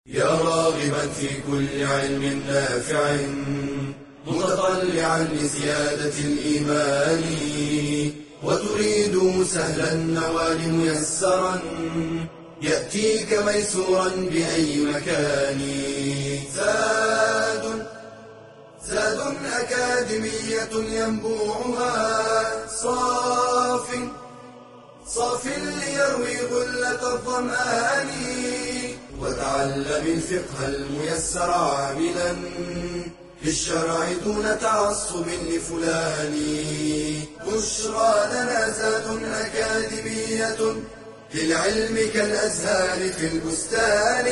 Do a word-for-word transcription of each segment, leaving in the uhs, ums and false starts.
يا راغبا في كل علم نافع متطلعا لزيادة الإيمان وتريد سهلا النوال ميسرا يأتيك ميسورا بأي مكان. زاد زاد أكاديمية ينبوعها صاف صاف ليروي غلة الظمآن وتعلم الفقه الميسر عاملا في الشرع دون تعصب لفلان. بشرى لنا زاد أكاديمية للعلم كالأزهار في البستان.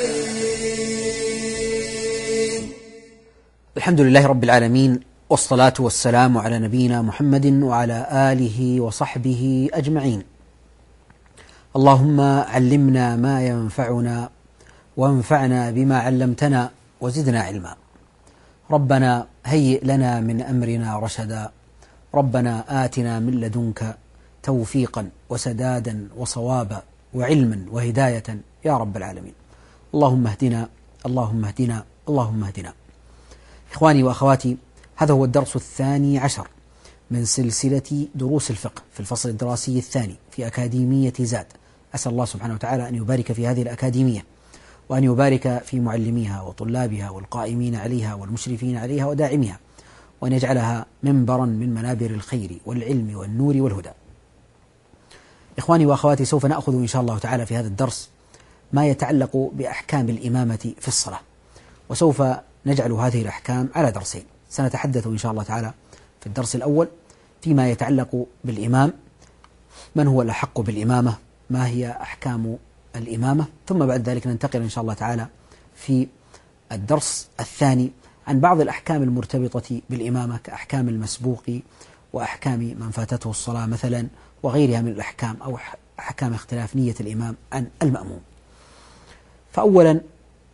الحمد لله رب العالمين، والصلاة والسلام على نبينا محمد وعلى آله وصحبه أجمعين. اللهم علمنا ما ينفعنا وانفعنا بما علمتنا وزدنا علما. ربنا هيئ لنا من أمرنا رشدا. ربنا آتنا من لدنك توفيقا وسدادا وصوابا وعلما وهداية يا رب العالمين. اللهم اهدنا اللهم اهدنا اللهم اهدنا. إخواني وأخواتي، هذا هو الدرس الثاني عشر من سلسلة دروس الفقه في الفصل الدراسي الثاني في أكاديمية زاد. أسأل الله سبحانه وتعالى أن يبارك في هذه الأكاديمية، وأن يبارك في معلميها وطلابها والقائمين عليها والمشرفين عليها وداعميها، وأن يجعلها منبرا من منابر الخير والعلم والنور والهدى. إخواني وأخواتي، سوف نأخذ إن شاء الله تعالى في هذا الدرس ما يتعلق بأحكام الإمامة في الصلاة، وسوف نجعل هذه الأحكام على درسين. سنتحدث إن شاء الله تعالى في الدرس الأول فيما يتعلق بالإمام، من هو الأحق بالإمامة، ما هي أحكام الإمامة، ثم بعد ذلك ننتقل إن شاء الله تعالى في الدرس الثاني عن بعض الأحكام المرتبطة بالإمامة كأحكام المسبوق وأحكام من فاتته الصلاة مثلا وغيرها من الأحكام، أو أحكام اختلاف نية الإمام عن المأموم. فأولا،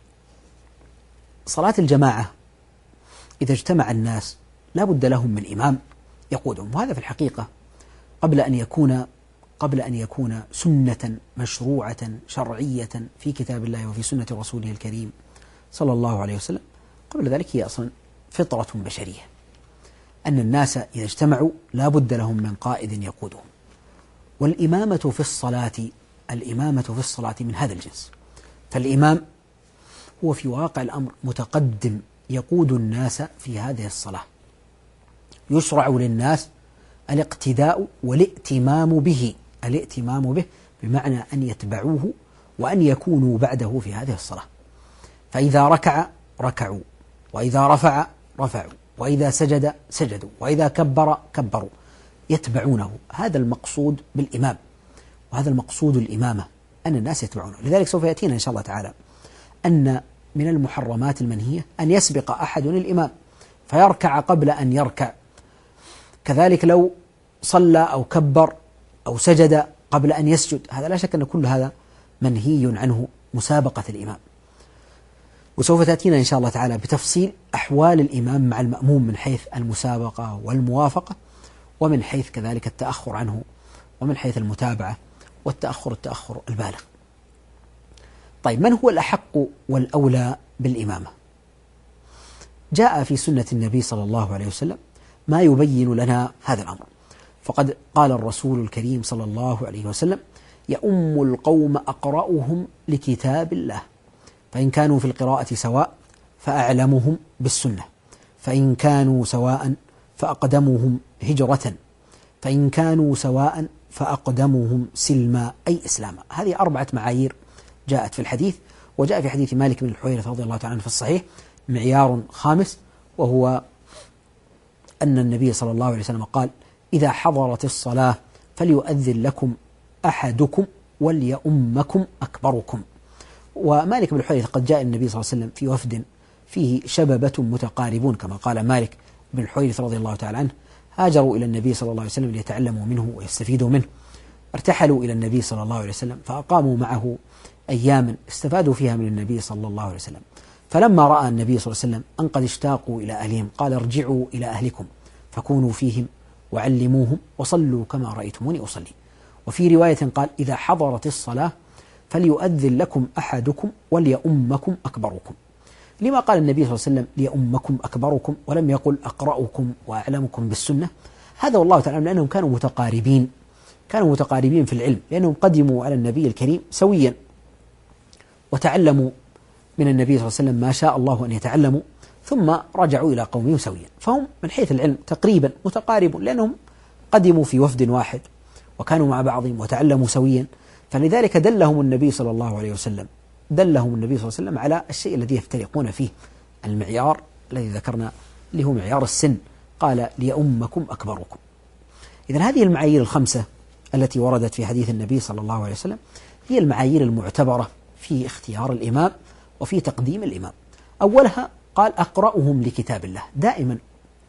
صلاة الجماعة إذا اجتمع الناس لا بد لهم من إمام يقودهم، وهذا في الحقيقة قبل أن يكون قبل أن يكون سنة مشروعة شرعية في كتاب الله وفي سنة رسوله الكريم صلى الله عليه وسلم. قبل ذلك هي أصلا فطرة بشرية أن الناس إذا اجتمعوا لا بد لهم من قائد يقودهم. والإمامة في الصلاة الإمامة في الصلاة من هذا الجنس. فالإمام هو في واقع الأمر متقدم يقود الناس في هذه الصلاة، يشرع للناس الاقتداء والائتمام به. الائتمام به بمعنى أن يتبعوه وأن يكونوا بعده في هذه الصلاة. فإذا ركع ركعوا، وإذا رفع رفعوا، وإذا سجد سجدوا، وإذا كبر كبروا، يتبعونه. هذا المقصود بالإمام، وهذا المقصود الإمامة، أن الناس يتبعونه. لذلك سوف يأتينا إن شاء الله تعالى أن من المحرمات المنهية أن يسبق أحد الإمام فيركع قبل أن يركع، كذلك لو صلى أو كبر أو سجد قبل أن يسجد، هذا لا شك أن كل هذا منهي عنه، مسابقة الإمام. وسوف تأتينا إن شاء الله تعالى بتفصيل أحوال الإمام مع المأموم من حيث المسابقة والموافقة، ومن حيث كذلك التأخر عنه، ومن حيث المتابعة والتأخر التأخر البالغ. طيب، من هو الأحق والأولى بالإمامة؟ جاء في سنة النبي صلى الله عليه وسلم ما يبين لنا هذا الأمر. فقد قال الرسول الكريم صلى الله عليه وسلم: يؤم القوم أقرأهم لكتاب الله، فإن كانوا في القراءة سواء فأعلمهم بالسنة، فإن كانوا سواء فأقدمهم هجرة، فإن كانوا سواء فأقدمهم سلما أي إسلاما. هذه أربعة معايير جاءت في الحديث. وجاء في حديث مالك بن الحويرث رضي الله تعالى عنه في الصحيح معيار خامس، وهو أن النبي صلى الله عليه وسلم قال: إذا حضرت الصلاة فليؤذن لكم أحدكم وليؤمكم أكبركم. ومالك بن الحويرث قد جاء النبي صلى الله عليه وسلم في وفد فيه شببة متقاربون، كما قال مالك بن الحويرث رضي الله تعالى عنه: هاجروا إلى النبي صلى الله عليه وسلم ليتعلموا منه ويستفيدوا منه. ارتحلوا إلى النبي صلى الله عليه وسلم فأقاموا معه أياما استفادوا فيها من النبي صلى الله عليه وسلم. فلما رأى النبي صلى الله عليه وسلم أن قد اشتاقوا إلى أهلهم قال: ارجعوا إلى أهلكم فكونوا فيهم وعلموهم وصلوا كما رأيتموني أصلي. وفي رواية قال: إذا حضرت الصلاة فليؤذن لكم أحدكم وليؤمكم أكبركم. لما قال النبي صلى الله عليه وسلم ليؤمكم أكبركم ولم يقل أقرأكم وأعلمكم بالسنة؟ هذا والله تعالى لأنهم كانوا متقاربين، كانوا متقاربين في العلم، لأنهم قدموا على النبي الكريم سويا وتعلموا من النبي صلى الله عليه وسلم ما شاء الله أن يتعلموا، ثم رجعوا إلى قومهم سويا، فهم من حيث العلم تقريبا متقاربون، لأنهم قدموا في وفد واحد وكانوا مع بعضهم وتعلموا سويا. فلذلك دلهم النبي صلى الله عليه وسلم دلهم النبي صلى الله عليه وسلم على الشيء الذي يفترقون فيه، المعيار الذي ذكرنا اللي هو معيار السن، قال ليؤمكم أكبركم. إذن هذه المعايير الخمسة التي وردت في حديث النبي صلى الله عليه وسلم هي المعايير المعتبرة في اختيار الإمام وفي تقديم الإمام. أولها قال أقرأهم لكتاب الله. دائما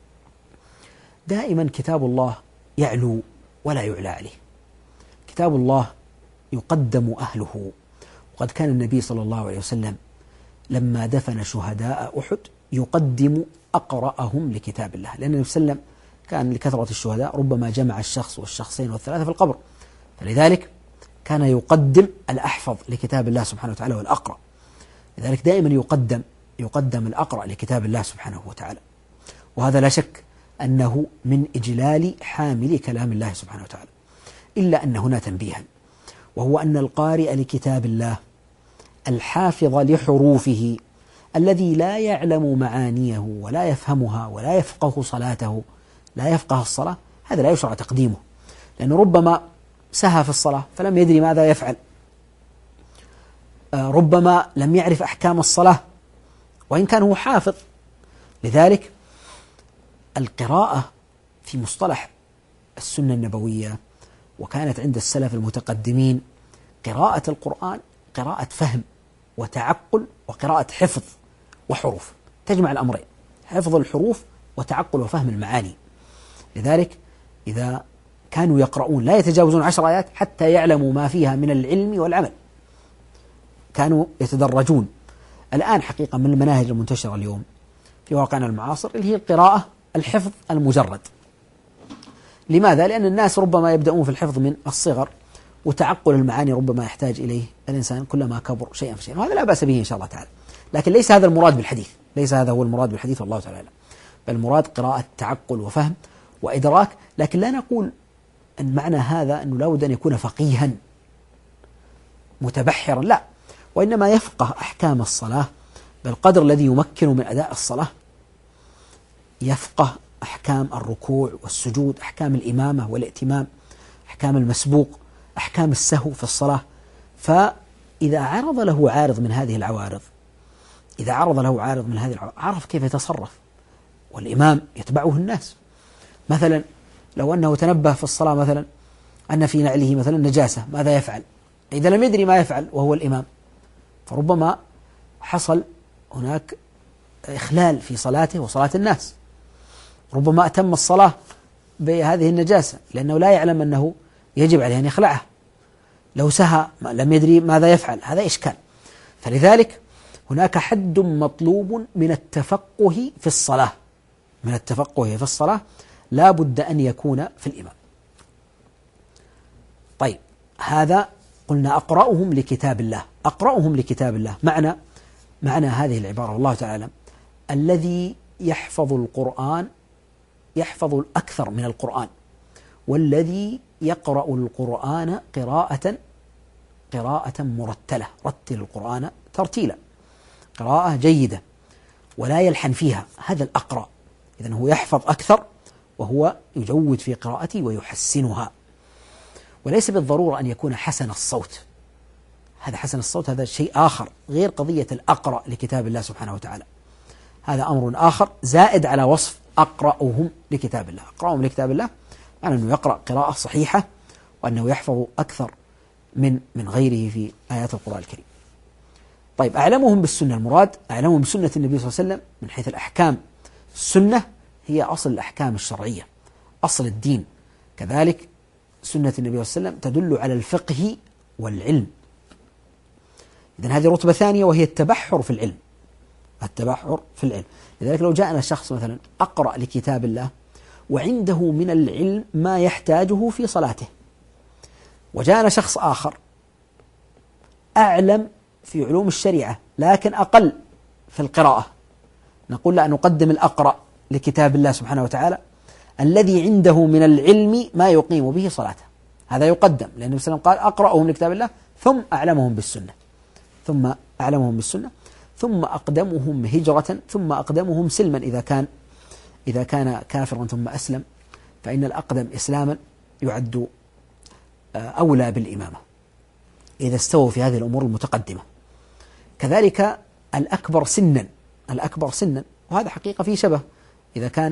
دائما كتاب الله يعلو ولا يعلى عليه، كتاب الله يقدم أهله. وقد كان النبي صلى الله عليه وسلم لما دفن شهداء أحد يقدم أقرأهم لكتاب الله، لأن النبي صلى الله عليه وسلم كان لكثرة الشهداء ربما جمع الشخص والشخصين والثلاثة في القبر، فلذلك كان يقدم الأحفظ لكتاب الله سبحانه وتعالى والأقرأ، لذلك دائما يقدم يقدم الأقرأ لكتاب الله سبحانه وتعالى. وهذا لا شك أنه من إجلال حامل كلام الله سبحانه وتعالى، إلا أن هنا تنبيها، وهو أن القارئ لكتاب الله الحافظ لحروفه الذي لا يعلم معانيه ولا يفهمها ولا يفقه صلاته، لا يفقه الصلاة، هذا لا يشرع تقديمه، لأنه ربما سهى في الصلاة فلم يدري ماذا يفعل، ربما لم يعرف أحكام الصلاة وإن كان هو حافظ. لذلك القراءة في مصطلح السنة النبوية وكانت عند السلف المتقدمين قراءة القرآن قراءة فهم وتعقل وقراءة حفظ وحروف، تجمع الأمرين، حفظ الحروف وتعقل وفهم المعاني. لذلك إذا كانوا يقرؤون لا يتجاوزون عشر آيات حتى يعلموا ما فيها من العلم والعمل، كانوا يتدرجون. الآن حقيقة من المناهج المنتشرة اليوم في واقعنا المعاصر اللي هي القراءة الحفظ المجرد. لماذا؟ لأن الناس ربما يبدأون في الحفظ من الصغر، وتعقل المعاني ربما يحتاج إليه الإنسان كلما كبر شيئا فشيئا، وهذا لا بأس به إن شاء الله تعالى، لكن ليس هذا المراد بالحديث، ليس هذا هو المراد بالحديث والله تعالى، بل المراد قراءة تعقل وفهم وإدراك. لكن لا نقول أن معنى هذا أنه لا بد أن يكون فقيها متبحرا، لا، وإنما يفقه أحكام الصلاة بالقدر الذي يمكن من أداء الصلاة، يفقه أحكام الركوع والسجود، أحكام الإمامة والائتمام، أحكام المسبوق، أحكام السهو في الصلاة. فإذا عرض له عارض من هذه العوارض إذا عرض له عارض من هذه العوارض عرف كيف يتصرف، والإمام يتبعه الناس. مثلا لو أنه تنبه في الصلاة مثلا أن في نعله مثلا نجاسة، ماذا يفعل؟ إذا لم يدري ما يفعل وهو الإمام فربما حصل هناك إخلال في صلاته وصلاة الناس، ربما أتم الصلاة بهذه النجاسة لأنه لا يعلم أنه يجب عليه أن يخلعها، لو سهى لم يدري ماذا يفعل، هذا إشكال. فلذلك هناك حد مطلوب من التفقه في الصلاة من التفقه في الصلاة لا بد أن يكون في الإمام. طيب، هذا قلنا أقرأهم لكتاب الله. أقرأهم لكتاب الله معنى معنى هذه العبارة والله تعالى الذي يحفظ القرآن يحفظ الأكثر من القرآن، والذي يقرأ القرآن قراءة قراءة مرتلة، رتل القرآن ترتيلا، قراءة جيدة ولا يلحن فيها، هذا الأقرأ. إذن هو يحفظ أكثر وهو يجود في قراءته ويحسنها، وليس بالضرورة أن يكون حسن الصوت، هذا حسن الصوت هذا شيء آخر غير قضية الأقرأ لكتاب الله سبحانه وتعالى، هذا أمر آخر زائد على وصف أقرأهم لكتاب الله. أقرأهم لكتاب الله يعني أنه يقرأ قراءة صحيحة وأنه يحفظ أكثر من من غيره في آيات القرآن الكريم. طيب، أعلمهم بالسنة، المراد أعلمهم بسنة النبي صلى الله عليه وسلم من حيث الأحكام. السنة هي أصل الأحكام الشرعية، أصل الدين، كذلك سنة النبي صلى الله عليه وسلم تدل على الفقه والعلم. إذن هذه رتبة ثانية وهي التبحر في العلم، التبحر في العلم. لذلك لو جاءنا شخص مثلا أقرأ لكتاب الله وعنده من العلم ما يحتاجه في صلاته، وجاءنا شخص آخر أعلم في علوم الشريعة لكن أقل في القراءة، نقول لا، نقدم الأقرأ لكتاب الله سبحانه وتعالى الذي عنده من العلم ما يقيم به صلاته، هذا يقدم، لأن النبي صلى الله عليه وسلم قال أقرأهم لكتاب الله ثم أعلمهم بالسنة، ثم أعلمهم بالسنة ثم أقدمهم هجرة ثم أقدمهم سلما، إذا كان إذا كان كافرا ثم أسلم فإن الأقدم إسلاما يعد أولى بالإمامة إذا استووا في هذه الأمور المتقدمة. كذلك الأكبر سنا، الأكبر سنا، وهذا حقيقة فيه شبه، إذا كان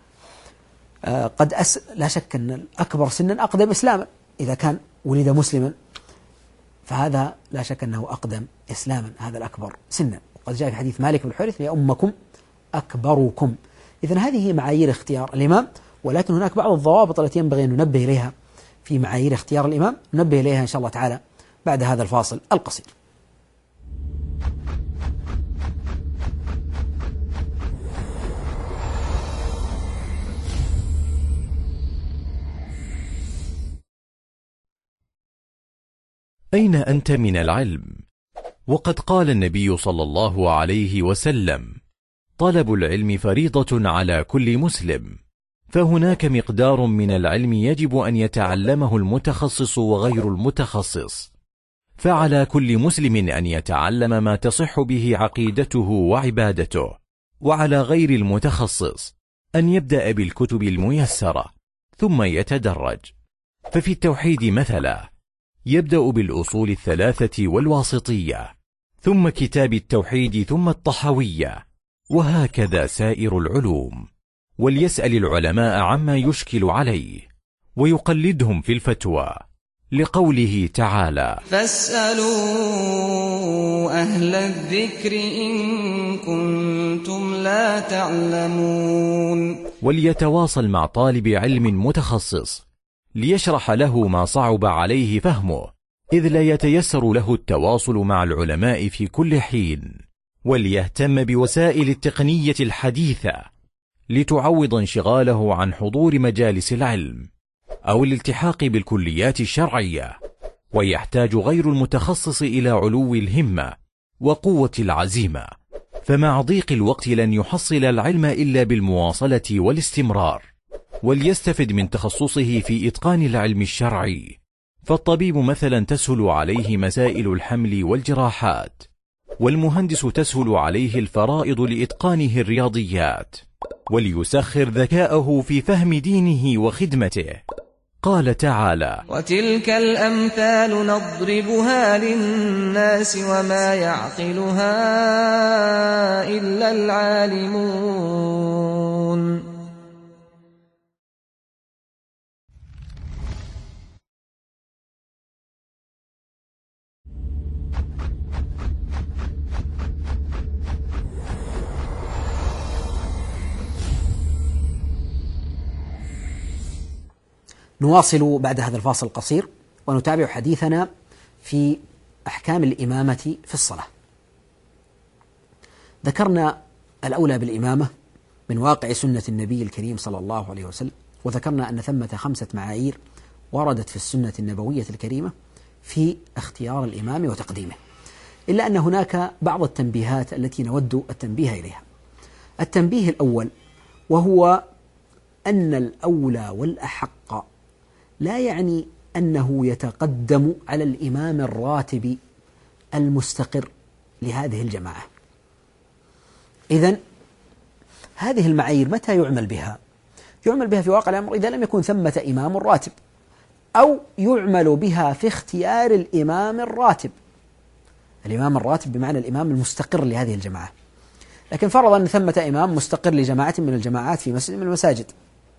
قد أس لا شك أن الأكبر سنا أقدم إسلاما، إذا كان ولد مسلما فهذا لا شك أنه أقدم إسلاما، هذا الأكبر سنا، وقد جاء في حديث مالك بن الحويرث لأمكم أكبركم. إذن هذه هي معايير اختيار الإمام، ولكن هناك بعض الضوابط التي ينبغي أن ننبه إليها في معايير اختيار الإمام، ننبه إليها إن شاء الله تعالى بعد هذا الفاصل القصير. أين أنت من العلم؟ وقد قال النبي صلى الله عليه وسلم: طلب العلم فريضة على كل مسلم، فهناك مقدار من العلم يجب أن يتعلمه المتخصص وغير المتخصص، فعلى كل مسلم أن يتعلم ما تصح به عقيدته وعبادته، وعلى غير المتخصص أن يبدأ بالكتب الميسرة ثم يتدرج. ففي التوحيد مثلا يبدأ بالأصول الثلاثة والواسطية، ثم كتاب التوحيد، ثم الطحوية، وهكذا سائر العلوم، وليسأل العلماء عما يشكل عليه ويقلدهم في الفتوى، لقوله تعالى: فاسألوا أهل الذكر إن كنتم لا تعلمون. وليتواصل مع طالب علم متخصص ليشرح له ما صعب عليه فهمه، إذ لا يتيسر له التواصل مع العلماء في كل حين، وليهتم بوسائل التقنية الحديثة لتعوض انشغاله عن حضور مجالس العلم أو الالتحاق بالكليات الشرعية. ويحتاج غير المتخصص إلى علو الهمة وقوة العزيمة، فمع ضيق الوقت لن يحصل العلم إلا بالمواصلة والاستمرار، وليستفد من تخصصه في إتقان العلم الشرعي. فالطبيب مثلا تسهل عليه مسائل الحمل والجراحات، والمهندس تسهل عليه الفرائض لإتقانه الرياضيات، وليسخر ذكاءه في فهم دينه وخدمته. قال تعالى: وتلك الأمثال نضربها للناس وما يعقلها إلا العالمون. نواصل بعد هذا الفاصل القصير ونتابع حديثنا في أحكام الإمامة في الصلاة. ذكرنا الأولى بالإمامة من واقع سنة النبي الكريم صلى الله عليه وسلم، وذكرنا أن ثمة خمسة معايير وردت في السنة النبوية الكريمة في اختيار الإمام وتقديمه، إلا أن هناك بعض التنبيهات التي نود التنبيه إليها. التنبيه الأول وهو أن الأولى والأحق لا يعني أنه يتقدم على الإمام الراتب المستقر لهذه الجماعة. إذن هذه المعايير متى يعمل بها؟ يعمل بها في واقع الأمر إذا لم يكن ثمة إمام راتب، أو يعمل بها في اختيار الإمام الراتب، الإمام الراتب بمعنى الإمام المستقر لهذه الجماعة. لكن فرض أن ثمة إمام مستقر لجماعة من الجماعات في مسجد من المساجد،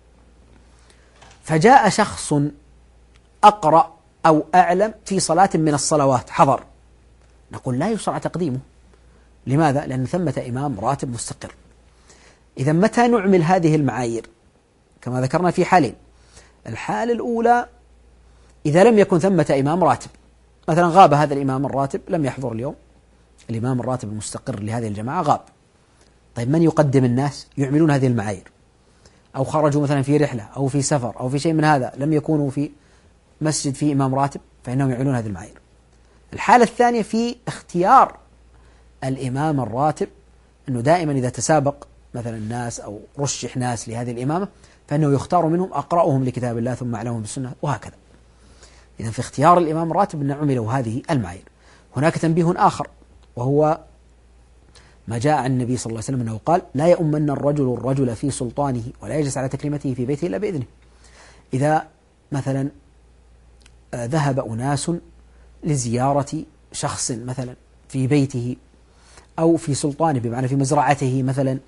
فجاء شخص أقرأ أو أعلم في صلاة من الصلوات حضر، نقول لا يشرع تقديمه. لماذا؟ لأن ثمة إمام راتب مستقر. إذا متى نعمل هذه المعايير؟ كما ذكرنا في حالين. الحالة الأولى إذا لم يكن ثمة إمام راتب، مثلا غاب هذا الإمام الراتب لم يحضر اليوم، الإمام الراتب المستقر لهذه الجماعة غاب، طيب من يقدم الناس؟ يعملون هذه المعايير، أو خرجوا مثلا في رحلة أو في سفر أو في شيء من هذا، لم يكونوا في مسجد فيه إمام راتب، فإنهم يعملون هذه المعايير. الحالة الثانية في اختيار الإمام الراتب، أنه دائما إذا تسابق مثلا الناس أو رشح ناس لهذه الإمامة فإنه يختار منهم أقرأهم لكتاب الله ثم أعلمهم بالسنة وهكذا. إذن في اختيار الإمام الراتب أن عملوا هذه المعايير. هناك تنبيه آخر، وهو ما جاء عن النبي صلى الله عليه وسلم أنه قال: لا يؤمن الرجل الرجل في سلطانه ولا يجلس على تكريمته في بيته إلا بإذنه. إذا مثلا ذهب أناس لزيارة شخص مثلا في بيته أو في سلطانه بمعنى في مزرعته مثلا،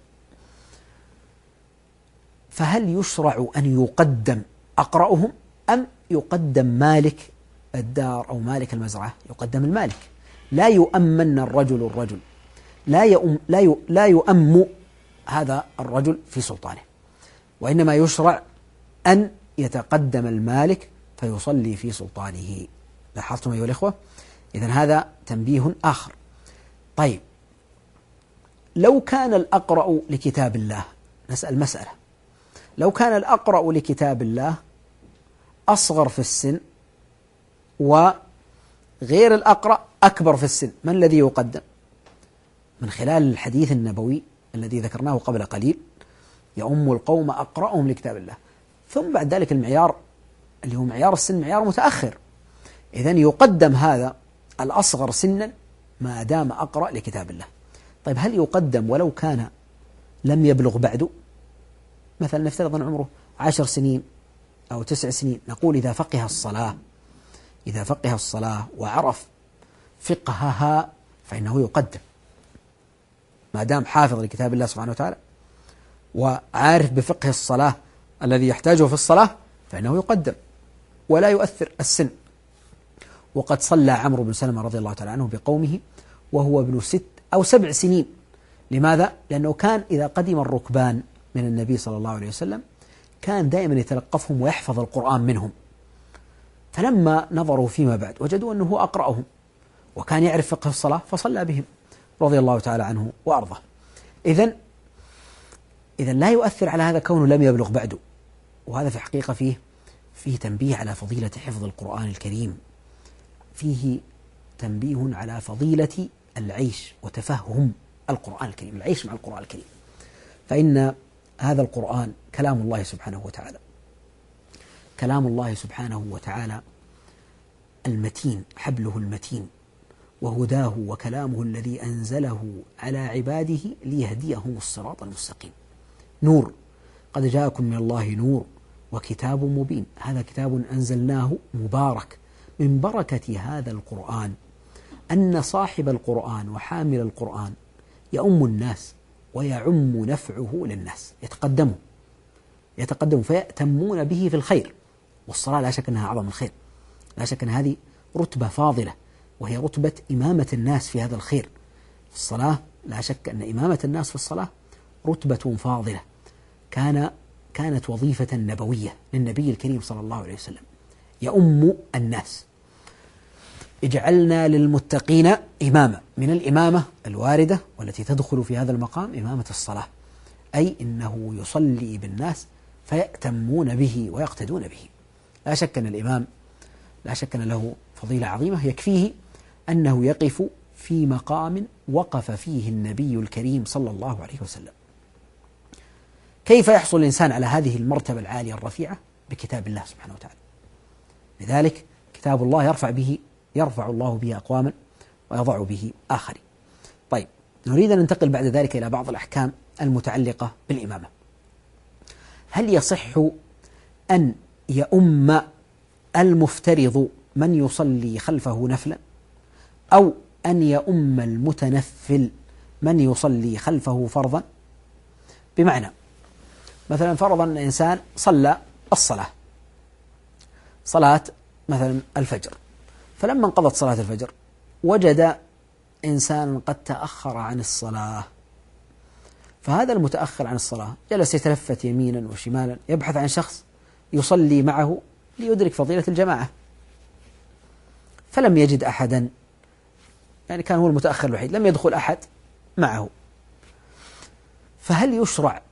فهل يشرع أن يقدم أقرأهم أم يقدم مالك الدار أو مالك المزرعة؟ يقدم المالك. لا يؤمن الرجل الرجل، لا يؤم لا يؤ لا يؤم هذا الرجل في سلطانه، وإنما يشرع أن يتقدم المالك فيصلي في سلطانه. لاحظتم أيها الإخوة؟ إذن هذا تنبيه آخر. طيب، لو كان الأقرأ لكتاب الله، نسأل مسألة، لو كان الأقرأ لكتاب الله أصغر في السن وغير الأقرأ أكبر في السن، من الذي يقدم؟ من خلال الحديث النبوي الذي ذكرناه قبل قليل: يؤم القوم أقرأهم لكتاب الله. ثم بعد ذلك المعيار اللي هو معيار السن معيار متأخر، إذن يقدم هذا الأصغر سنا ما دام أقرأ لكتاب الله. طيب، هل يقدم ولو كان لم يبلغ بعد؟ مثلا نفترض أن عمره عشر سنين أو تسع سنين، نقول إذا فقه الصلاة إذا فقه الصلاة وعرف فقهها فإنه يقدم، ما دام حافظ لكتاب الله سبحانه وتعالى وعارف بفقه الصلاة الذي يحتاجه في الصلاة فإنه يقدم ولا يؤثر السن. وقد صلى عمرو بن سلمة رضي الله تعالى عنه بقومه وهو ابن ست أو سبع سنين. لماذا؟ لأنه كان إذا قدم الركبان من النبي صلى الله عليه وسلم كان دائما يتلقفهم ويحفظ القرآن منهم، فلما نظروا فيما بعد وجدوا أنه هو أقرأهم وكان يعرف فقه الصلاة فصلى بهم رضي الله تعالى عنه وأرضاه. إذن إذن لا يؤثر على هذا كونه لم يبلغ بعده. وهذا في حقيقة فيه فيه تنبيه على فضيلة حفظ القرآن الكريم، فيه تنبيه على فضيلة العيش وتفهم القرآن الكريم، العيش مع القرآن الكريم. فإن هذا القرآن كلام الله سبحانه وتعالى، كلام الله سبحانه وتعالى المتين، حبله المتين، وهداه وكلامه الذي أنزله على عباده ليهديهم الصراط المستقيم. نور، قد جاءكم من الله نور وكتاب مبين. هذا كتاب أنزلناه مبارك. من بركة هذا القرآن أن صاحب القرآن وحامل القرآن يؤم الناس ويعم نفعه للناس، يتقدموا يتقدموا فيأتمون به في الخير. والصلاة لا شك أنها أعظم الخير، لا شك أن هذه رتبة فاضلة، وهي رتبة إمامة الناس في هذا الخير. الصلاة لا شك أن إمامة الناس في الصلاة رتبة فاضلة، كان كانت وظيفة نبوية للنبي الكريم صلى الله عليه وسلم، يؤم الناس. اجعلنا للمتقين إماما، من الإمامة الواردة والتي تدخل في هذا المقام إمامة الصلاة، أي إنه يصلي بالناس فيأتمون به ويقتدون به. لا شك أن الإمام لا شك أن له فضيلة عظيمة، يكفيه أنه يقف في مقام وقف فيه النبي الكريم صلى الله عليه وسلم. كيف يحصل الإنسان على هذه المرتبة العالية الرفيعة؟ بكتاب الله سبحانه وتعالى. لذلك كتاب الله يرفع به يرفع الله به أقواما ويضع به آخرين. طيب، نريد أن ننتقل بعد ذلك إلى بعض الأحكام المتعلقة بالإمامة. هل يصح أن يؤم المفترض من يصلي خلفه نفلا، أو أن يؤم المتنفل من يصلي خلفه فرضا؟ بمعنى مثلا فرضا أن إنسان صلى الصلاة صلاة مثلا الفجر، فلما انقضت صلاة الفجر وجد إنسان قد تأخر عن الصلاة، فهذا المتأخر عن الصلاة جلس يتلفت يمينا وشمالا يبحث عن شخص يصلي معه ليدرك فضيلة الجماعة، فلم يجد أحدا، يعني كان هو المتأخر الوحيد، لم يدخل أحد معه. فهل يشرع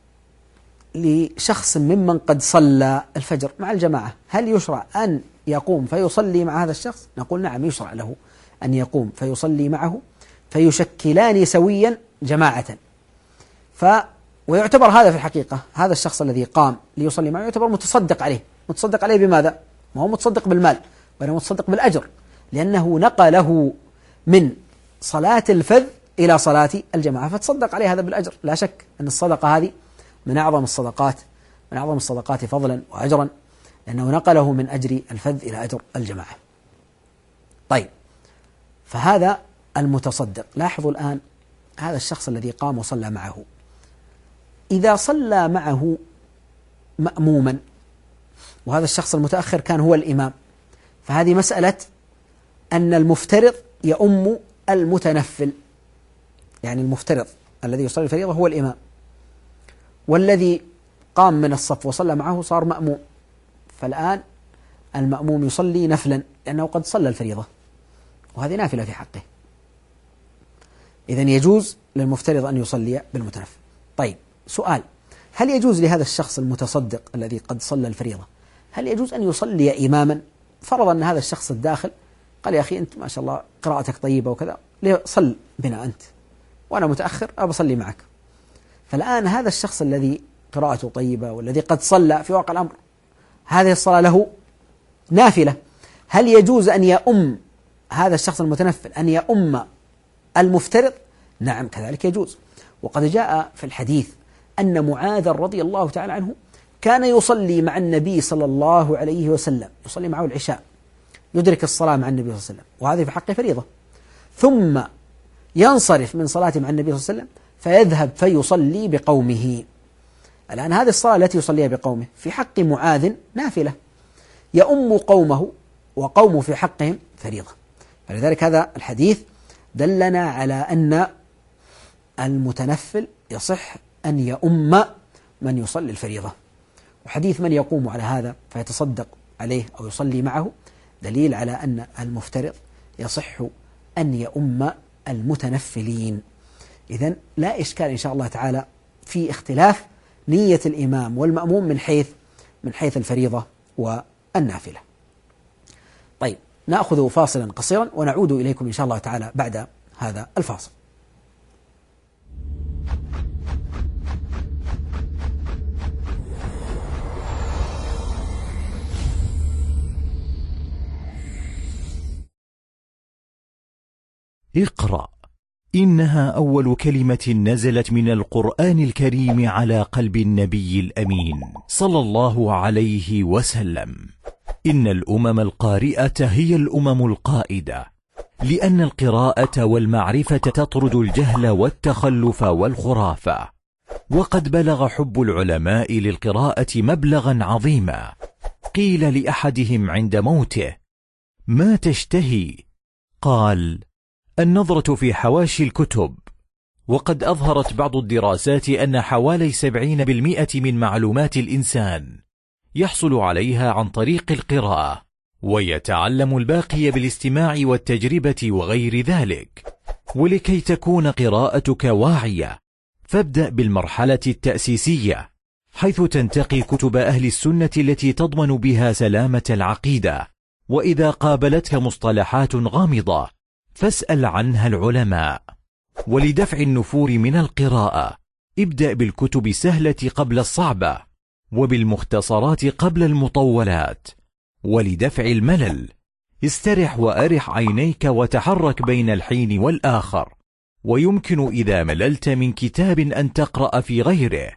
لشخص ممن قد صلى الفجر مع الجماعة، هل يشرع أن يقوم فيصلي مع هذا الشخص؟ نقول نعم، يشرع له أن يقوم فيصلي معه فيشكلان سويا جماعة. ف ويعتبر هذا في الحقيقة، هذا الشخص الذي قام ليصلي معه يعتبر متصدق عليه. متصدق عليه بماذا؟ ما هو متصدق بالمال، وإنما متصدق بالأجر، لأنه نقله من صلاة الفذ إلى صلاة الجماعة، فتصدق عليه هذا بالأجر. لا شك أن الصدقة هذه من أعظم الصدقات، من أعظم الصدقات فضلا وأجرا، لأنه نقله من أجر الفذ إلى أجر الجماعة. طيب، فهذا المتصدق. لاحظوا الآن هذا الشخص الذي قام وصلى معه، إذا صلى معه مأموما وهذا الشخص المتأخر كان هو الإمام، فهذه مسألة أن المفترض يؤم المتنفل، يعني المفترض الذي يصلي الفريضة هو الإمام، والذي قام من الصف وصلى معه صار مأموم، فالآن المأموم يصلي نفلا لأنه قد صلى الفريضة، وهذه نافلة في حقه. إذن يجوز للمفترض أن يصلي بالمتنفل. طيب، سؤال: هل يجوز لهذا الشخص المتصدق الذي قد صلى الفريضة، هل يجوز أن يصلي إماما؟ فرض أن هذا الشخص الداخل قال: يا أخي أنت ما شاء الله قراءتك طيبة وكذا، صل بنا أنت، وأنا متأخر أبصلي معك. فالآن هذا الشخص الذي قراءته طيبة والذي قد صلى في واقع الأمر هذه الصلاة له نافلة، هل يجوز أن يؤم هذا الشخص المتنفل أن يؤم المفترض؟ نعم، كذلك يجوز. وقد جاء في الحديث أن معاذ رضي الله تعالى عنه كان يصلي مع النبي صلى الله عليه وسلم، يصلي معه العشاء، يدرك الصلاة مع النبي صلى الله عليه وسلم، وهذه في حقه فريضة، ثم ينصرف من صلاته مع النبي صلى الله عليه وسلم فيذهب فيصلي بقومه. الآن هذه الصلاة التي يصليها بقومه في حق معاذ نافلة، يؤم قومه وقومه في حقهم فريضة. فلذلك هذا الحديث دلنا على أن المتنفل يصح أن يؤم من يصلي الفريضة، وحديث من يقوم على هذا فيتصدق عليه أو يصلي معه دليل على أن المفترض يصح أن يؤم المتنفلين. إذن لا إشكال إن شاء الله تعالى في اختلاف نية الإمام والمأموم من حيث من حيث الفريضة والنافلة. طيب، نأخذ فاصلا قصيرا ونعود إليكم إن شاء الله تعالى بعد هذا الفاصل. اقرأ، إنها أول كلمة نزلت من القرآن الكريم على قلب النبي الأمين صلى الله عليه وسلم. إن الأمم القارئة هي الأمم القائدة، لأن القراءة والمعرفة تطرد الجهل والتخلف والخرافة. وقد بلغ حب العلماء للقراءة مبلغا عظيما. قيل لأحدهم عند موته: ما تشتهي؟ قال: النظرة في حواشي الكتب. وقد أظهرت بعض الدراسات أن حوالي سبعين بالمئة من معلومات الإنسان يحصل عليها عن طريق القراءة، ويتعلم الباقي بالاستماع والتجربة وغير ذلك. ولكي تكون قراءتك واعية فابدأ بالمرحلة التأسيسية، حيث تنتقي كتب أهل السنة التي تضمن بها سلامة العقيدة. وإذا قابلتك مصطلحات غامضة فاسأل عنها العلماء. ولدفع النفور من القراءة ابدأ بالكتب السهلة قبل الصعبة، وبالمختصرات قبل المطولات. ولدفع الملل استرح وأرح عينيك وتحرك بين الحين والآخر، ويمكن إذا مللت من كتاب أن تقرأ في غيره.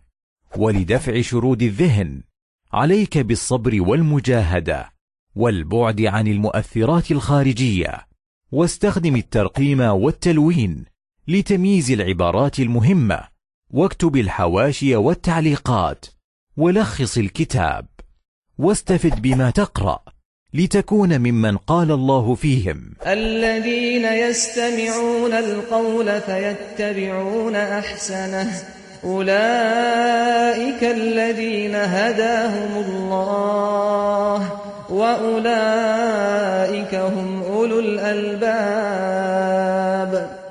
ولدفع شرود الذهن عليك بالصبر والمجاهدة والبعد عن المؤثرات الخارجية، واستخدم الترقيم والتلوين لتمييز العبارات المهمة، واكتب الحواشي والتعليقات، ولخص الكتاب، واستفد بما تقرأ لتكون ممن قال الله فيهم: الذين يستمعون القول فيتبعون أحسنه أولئك الذين هداهم الله وأولئك هم أولو الألباب.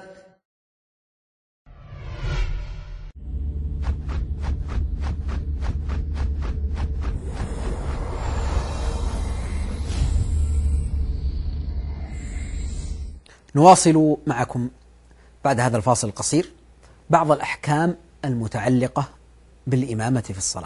نواصل معكم بعد هذا الفاصل القصير بعض الأحكام المتعلقة بالإمامة في الصلاة.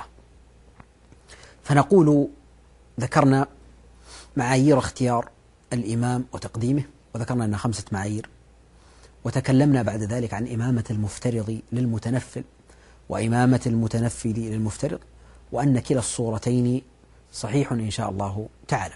فنقول ذكرنا معايير اختيار الإمام وتقديمه، وذكرنا أنها خمسة معايير، وتكلمنا بعد ذلك عن إمامة المفترض للمتنفل وإمامة المتنفل للمفترض، وأن كلا الصورتين صحيح إن شاء الله تعالى.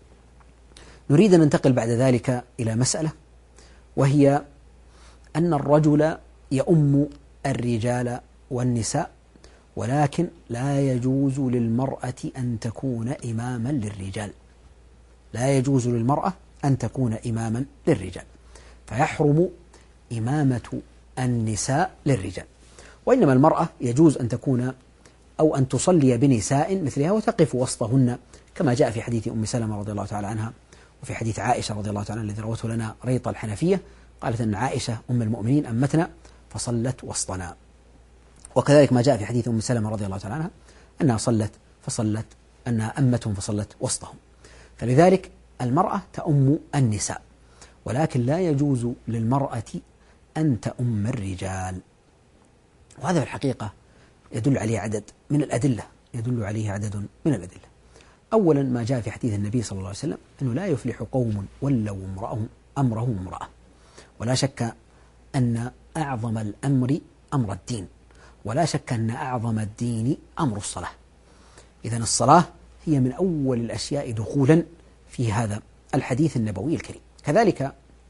نريد أن ننتقل بعد ذلك إلى مسألة، وهي أن الرجل يؤم الرجال والنساء، ولكن لا يجوز للمرأة أن تكون إماما للرجال. لا يجوز للمرأة أن تكون إماما للرجال، فيحرم إمامة النساء للرجال، وإنما المرأة يجوز أن تكون أو أن تصلي بنساء مثلها وتقف وسطهن، كما جاء في حديث أم سلمة رضي الله تعالى عنها، وفي حديث عائشة رضي الله تعالى عنها الذي روته لنا ريط الحنفية، قالت أن عائشة أم المؤمنين أمتنا فصلت وسطنا. وكذلك ما جاء في حديث أم سلمة رضي الله تعالى عنها أنها صلت فصلت أنها أمتهم فصلت وسطهم. فلذلك المرأة تؤم النساء، ولكن لا يجوز للمرأة أن تؤم الرجال. وهذا في الحقيقة يدل عليه عدد من الأدلة يدل عليه عدد من الأدلة. أولا ما جاء في حديث النبي صلى الله عليه وسلم أنه لا يفلح قوم ولوا امرأهم أمرهم امرأة. ولا شك أن أعظم الأمر أمر الدين، ولا شك أن أعظم الدين أمر الصلاة. إذن الصلاة هي من أول الأشياء دخولا في هذا الحديث النبوي الكريم. كذلك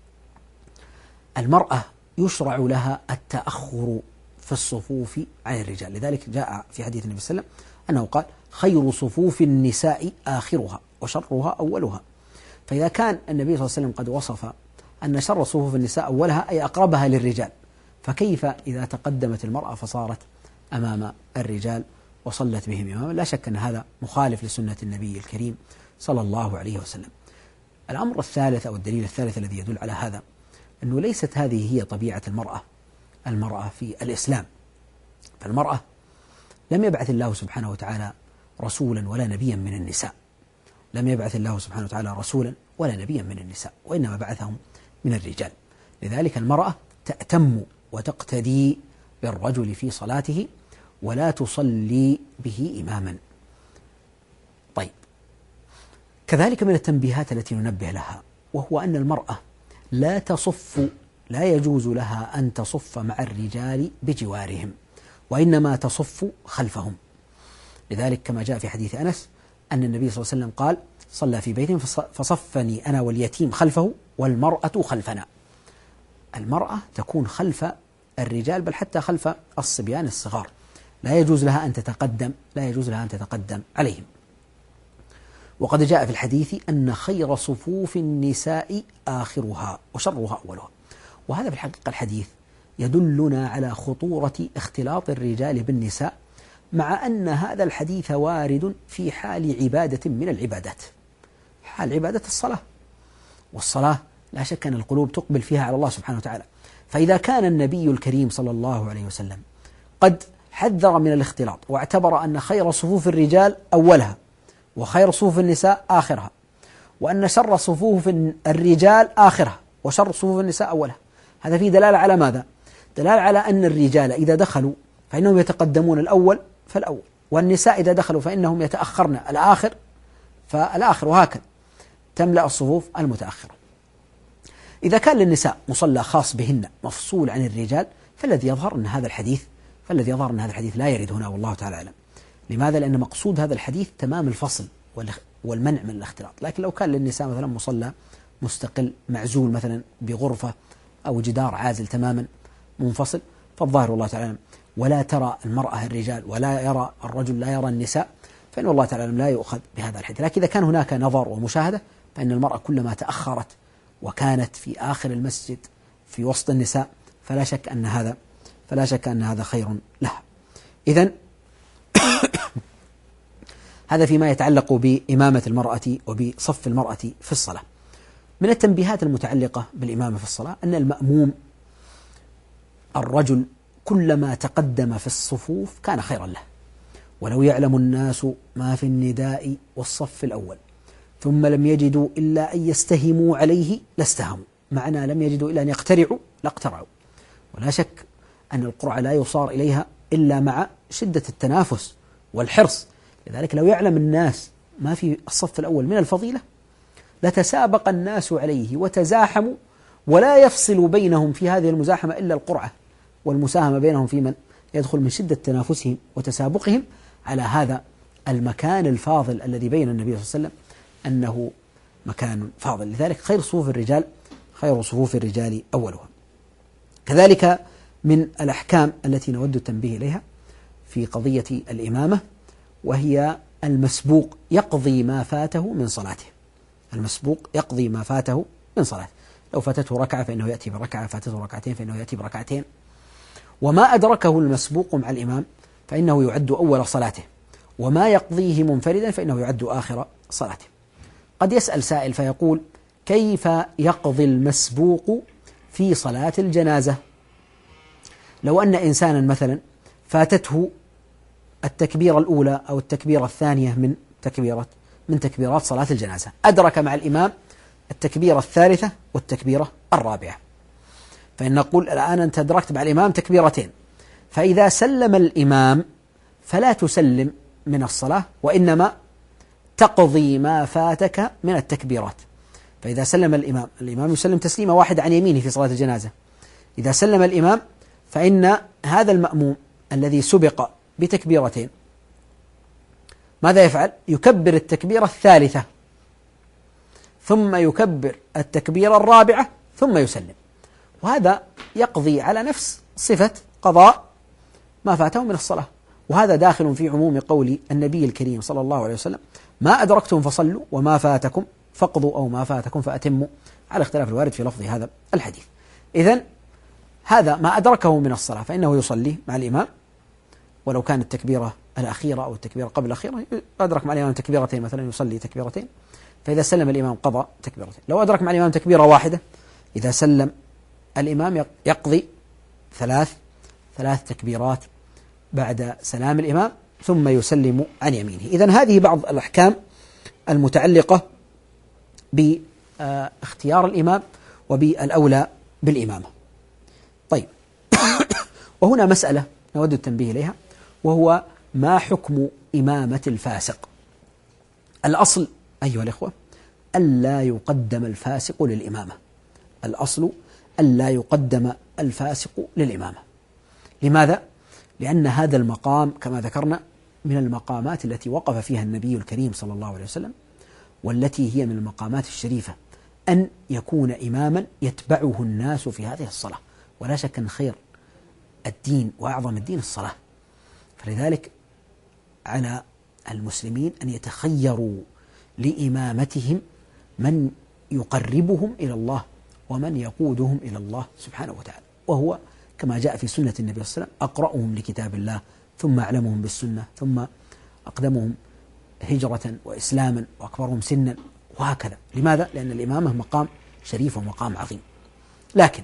المرأة يشرع لها التأخر في الصفوف عن الرجال، لذلك جاء في حديث النبي صلى الله عليه وسلم أنه قال: خير صفوف النساء آخرها وشرها أولها. فإذا كان النبي صلى الله عليه وسلم قد وصف أن شر صفوف النساء أولها أي أقربها للرجال، فكيف إذا تقدمت المرأة فصارت أمام الرجال وصلت بهم إماما؟ لا شك أن هذا مخالف لسنة النبي الكريم صلى الله عليه وسلم. الأمر الثالث أو الدليل الثالث الذي يدل على هذا أنه ليست هذه هي طبيعة المرأة المرأة في الإسلام. فالمرأة لم يبعث الله سبحانه وتعالى رسولا ولا نبيا من النساء، لم يبعث الله سبحانه وتعالى رسولا ولا نبيا من النساء، وإنما بعثهم من الرجال. لذلك المرأة تأتم وتقتدي بالرجل في صلاته ولا تصلي به إماما. طيب، كذلك من التنبيهات التي ننبه لها وهو أن المرأة لا تصف لا يجوز لها أن تصف مع الرجال بجوارهم، وإنما تصف خلفهم. لذلك كما جاء في حديث أنس أن النبي صلى الله عليه وسلم قال: صلى في بيت فصفني أنا واليتيم خلفه والمرأة خلفنا. المرأة تكون خلف الرجال، بل حتى خلف الصبيان الصغار، لا يجوز لها أن تتقدم لا يجوز لها أن تتقدم عليهم. وقد جاء في الحديث أن خير صفوف النساء آخرها وشرها أولها. وهذا في الحقيقة الحديث يدلنا على خطورة اختلاط الرجال بالنساء، مع أن هذا الحديث وارد في حال عبادة من العبادات، حال عبادة الصلاة. والصلاة لا شك أن القلوب تقبل فيها على الله سبحانه وتعالى. فإذا كان النبي الكريم صلى الله عليه وسلم قد حذر من الاختلاط واعتبر أن خير صفوف الرجال أولها وخير صفوف النساء آخرها، وأن شر صفوف الرجال آخرها وشر صفوف النساء أولها، هذا فيه دلالة على ماذا؟ دلالة على أن الرجال إذا دخلوا فإنهم يتقدمون الأول فالأول، والنساء إذا دخلوا فإنهم يتأخرن الآخر فالآخر، وهكذا تملأ الصفوف المتأخرة. إذا كان للنساء مصلى خاص بهن مفصول عن الرجال، فالذي يظهر أن هذا الحديث فالذي يظهر أن هذا الحديث لا يرد هنا، والله تعالى أعلم. لماذا؟ لأن مقصود هذا الحديث تمام الفصل والمنع من الاختلاط. لكن لو كان للنساء مثلا مصلى مستقل معزول مثلا بغرفة أو جدار عازل تماما منفصل، فالظاهر والله تعالى أعلم ولا ترى المرأة الرجال ولا يرى الرجل لا يرى النساء، فإن الله تعالى أعلم لا يؤخذ بهذا الحديث. لكن إذا كان هناك نظر ومشاهدة فإن المرأة كلما تأخرت وكانت في آخر المسجد في وسط النساء فلا شك أن هذا فلا شك أن هذا خير لها. إذن هذا فيما يتعلق بإمامة المرأة وبصف المرأة في الصلاة. من التنبيهات المتعلقة بالإمامة في الصلاة أن المأموم الرجل كلما تقدم في الصفوف كان خيرا له. ولو يعلم الناس ما في النداء والصف الأول ثم لم يجدوا إلا أن يستهموا عليه لاستهموا معنى لم يجدوا إلا أن يقترعوا لاقترعوا. ولا شك أن القرعة لا يصار إليها إلا مع شدة التنافس والحرص. لذلك لو يعلم الناس ما في الصف الأول من الفضيلة لتسابق الناس عليه وتزاحموا، ولا يفصل بينهم في هذه المزاحمة إلا القرعة والمساهمة بينهم في من يدخل من شدة تنافسهم وتسابقهم على هذا المكان الفاضل الذي بين النبي صلى الله عليه وسلم أنه مكان فاضل. لذلك خير صفوف الرجال خير صفوف الرجال أولها. كذلك من الأحكام التي نود التنبيه إليها في قضية الإمامة، وهي المسبوق يقضي ما فاته من صلاته. المسبوق يقضي ما فاته من صلاته، لو فاتته ركعة فإنه يأتي بركعة، فاتته ركعتين فإنه يأتي بركعتين. وما أدركه المسبوق مع الإمام فإنه يعد أول صلاته، وما يقضيه منفردا فإنه يعد آخر صلاته. قد يسأل سائل فيقول: كيف يقضي المسبوق في صلاة الجنازة؟ لو أن إنسانا مثلا فاتته التكبيرة الأولى أو التكبيرة الثانية من تكبيرة من تكبيرات صلاة الجنازة، أدرك مع الإمام التكبيرة الثالثة والتكبيرة الرابعة، فإن نقول الآن أنت أدركت مع الإمام تكبيرتين، فإذا سلم الإمام فلا تسلم من الصلاة، وإنما تقضي ما فاتك من التكبيرات. فإذا سلم الإمام الإمام يسلم تسليمة واحدة عن يمينه في صلاة الجنازة، إذا سلم الإمام فإن هذا المأموم الذي سبق بتكبيرتين ماذا يفعل؟ يكبر التكبيرة الثالثة ثم يكبر التكبيرة الرابعة ثم يسلم، وهذا يقضي على نفس صفة قضاء ما فاته من الصلاة. وهذا داخل في عموم قول النبي الكريم صلى الله عليه وسلم: ما أدركتم فصلوا وما فاتكم فاقضوا أو ما فاتكم فأتموا، على اختلاف الوارد في لفظ هذا الحديث. إذن هذا ما أدركه من الصلاة فإنه يصلي مع الإمام، ولو كانت التكبيرة الأخيرة أو التكبيرة قبل الأخيرة أدرك مع الإمام تكبيرتين مثلا يصلي تكبيرتين، فإذا سلم الإمام قضى تكبيرتين. لو أدرك مع الإمام تكبيرة واحدة إذا سلم الإمام يقضي ثلاث ثلاث تكبيرات بعد سلام الإمام ثم يسلم عن يمينه. إذن هذه بعض الأحكام المتعلقة باختيار الإمام وبالأولى بالإمامة. طيب وهنا مسألة نود التنبيه إليها، وهو ما حكم إمامة الفاسق؟ الأصل أيها الإخوة ألا يقدم الفاسق للإمامة، الأصل ألا يقدم الفاسق للإمامة. لماذا؟ لأن هذا المقام كما ذكرنا من المقامات التي وقف فيها النبي الكريم صلى الله عليه وسلم، والتي هي من المقامات الشريفة، أن يكون إماما يتبعه الناس في هذه الصلاة. ولا شك أن خير الدين وأعظم الدين الصلاة، فلذلك على المسلمين أن يتخيروا لإمامتهم من يقربهم إلى الله ومن يقودهم إلى الله سبحانه وتعالى، وهو كما جاء في سنة النبي صلى الله عليه وسلم: أقرأهم لكتاب الله ثم أعلمهم بالسنة ثم أقدمهم هجرة وإسلاما وأكبرهم سنا، وهكذا. لماذا؟ لأن الإمامة مقام شريف ومقام عظيم. لكن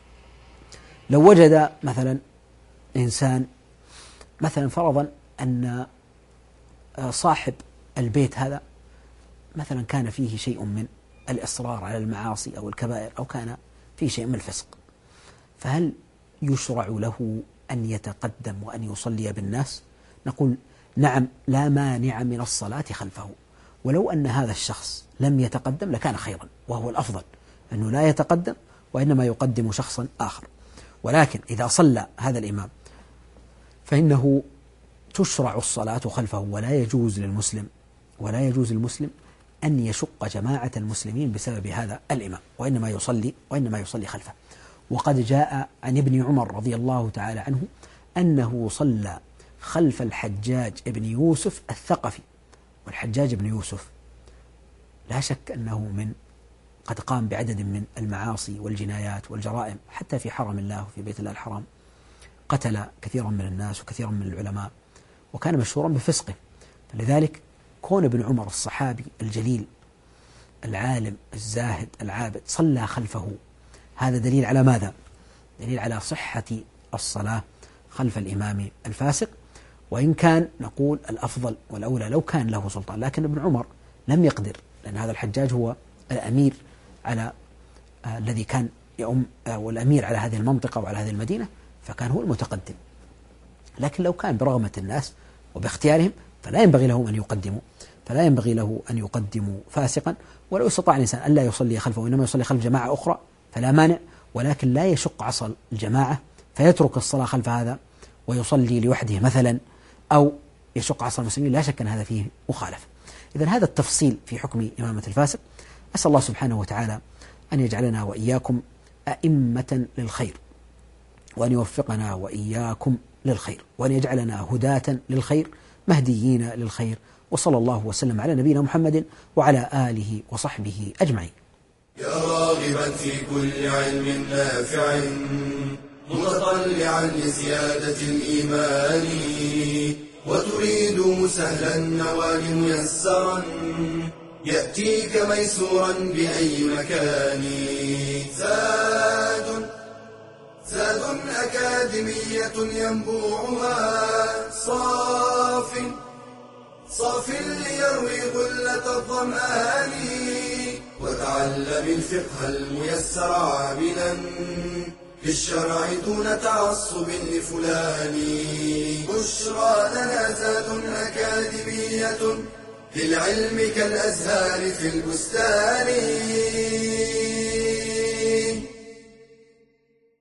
لو وجد مثلا إنسان مثلا فرضا أن صاحب البيت هذا مثلا كان فيه شيء من الإصرار على المعاصي أو الكبائر أو كان فيه شيء من الفسق، فهل يشرع له أن يتقدم وأن يصلي بالناس؟ نقول نعم، لا مانع من الصلاة خلفه، ولو أن هذا الشخص لم يتقدم لكان خيرا، وهو الأفضل أنه لا يتقدم وإنما يقدم شخصا آخر. ولكن إذا صلى هذا الإمام فإنه تشرع الصلاة خلفه، ولا يجوز للمسلم ولا يجوز للمسلم أن يشق جماعة المسلمين بسبب هذا الإمام، وإنما يصلي وإنما يصلي خلفه. وقد جاء عن ابن عمر رضي الله تعالى عنه أنه صلى خلف الحجاج ابن يوسف الثقفي، والحجاج ابن يوسف لا شك أنه من قد قام بعدد من المعاصي والجنايات والجرائم حتى في حرم الله وفي بيت الله الحرام، قتل كثيرا من الناس وكثيرا من العلماء، وكان مشهورا بفسقه. فلذلك كون ابن عمر الصحابي الجليل العالم الزاهد العابد صلى خلفه، هذا دليل على ماذا؟ دليل على صحة الصلاة خلف الإمام الفاسق. وإن كان نقول الأفضل والأولى لو كان له سلطان، لكن ابن عمر لم يقدر، لأن هذا الحجاج هو الأمير على آه الذي كان يؤم آه والأمير على هذه المنطقة وعلى هذه المدينة فكان هو المتقدم. لكن لو كان برغبة الناس وباختيارهم فلا ينبغي له أن يقدموا فلا ينبغي له أن يقدموا فاسقا. ولو استطاع الإنسان ألا يصلي خلفه وإنما يصلي خلف جماعة أخرى فلا مانع، ولكن لا يشق عصا الجماعة فيترك الصلاة خلف هذا ويصلي لوحده مثلا، أو يشق عصا المسلمين، لا شك أن هذا فيه مخالفة. إذن هذا التفصيل في حكم إمامة الفاسق. أسأل الله سبحانه وتعالى أن يجعلنا وإياكم أئمة للخير، وأن يوفقنا وإياكم للخير، وأن يجعلنا هداة للخير مهديين للخير. وصلى الله وسلم على نبينا محمد وعلى آله وصحبه أجمعين. يا راغبا في كل علم نافع متطلعا لزيادة الإيمان وتريد سهلا النوال ميسرا يأتيك ميسورا بأي مكان. زاد زاد أكاديمية ينبوعها صاف صاف ليروي غلة الظمآن وتعلم الفقه الميسر عاملا بالشرع دون تعصب لفلان. بشرى لنا زاد أكاديمية للعلم كالأزهار في البستان.